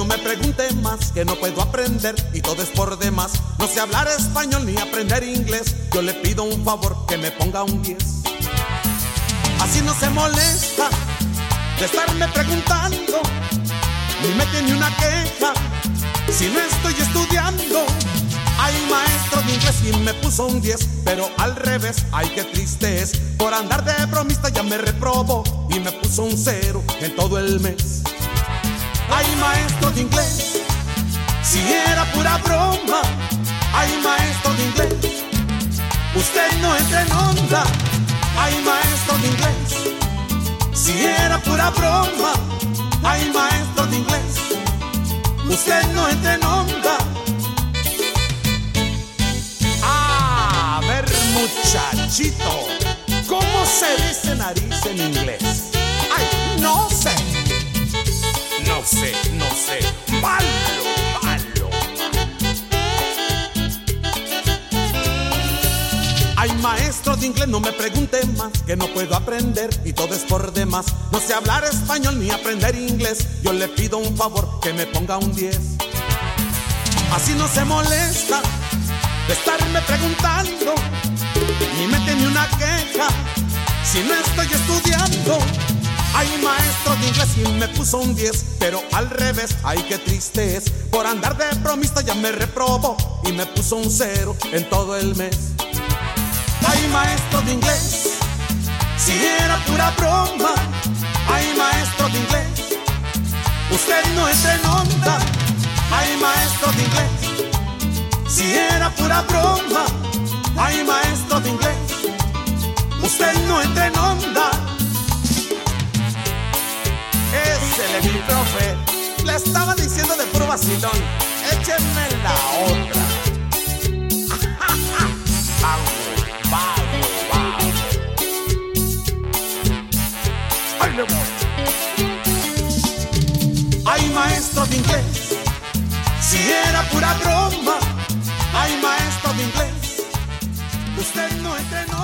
no me pregunte más, que no puedo aprender y todo es por demás. No sé hablar español ni aprender inglés. Yo le pido un favor, que me ponga un 10. Así no se molesta de estarme preguntando, ni me tiene una queja si no estoy estudiando. Ay, maestro de inglés, y me puso un 10, pero al revés, ay, qué triste es. Por andar de bromista ya me reprobó y me puso un 0 en todo el mes. Ay, maestro de inglés, si era pura broma. Ay, maestro de inglés, usted no entra en onda. Ay, maestro de inglés, si era pura broma. Ay, maestro de inglés, usted no entra en onda. A ver, muchachito, ¿cómo se dice nariz en inglés? Ay, no sé. No sé. Malo. Ay, maestro de inglés, no me pregunte más, que no puedo aprender y todo es por demás. No sé hablar español ni aprender inglés. Yo le pido un favor, que me ponga un 10. Así no se molesta de estarme preguntando, ni me tiene una queja si no estoy estudiando. Ay, maestro de inglés, y me puso un 10, pero al revés, ay, qué triste es. Por andar de bromista ya me reprobó y me puso un 0 en todo el mes. Ay, maestro de inglés, si era pura broma. Ay, maestro de inglés, usted no entra en onda. Ay, maestro de inglés, si era pura broma. Ay, maestro de inglés, usted no entra en onda. Ese es mi profe, le estaba diciendo de puro vacilón. Échenme la otra. Vago. Ay, le voy. Ay, maestro de inglés, si era pura broma. Ay, maestro de inglés, usted no entra en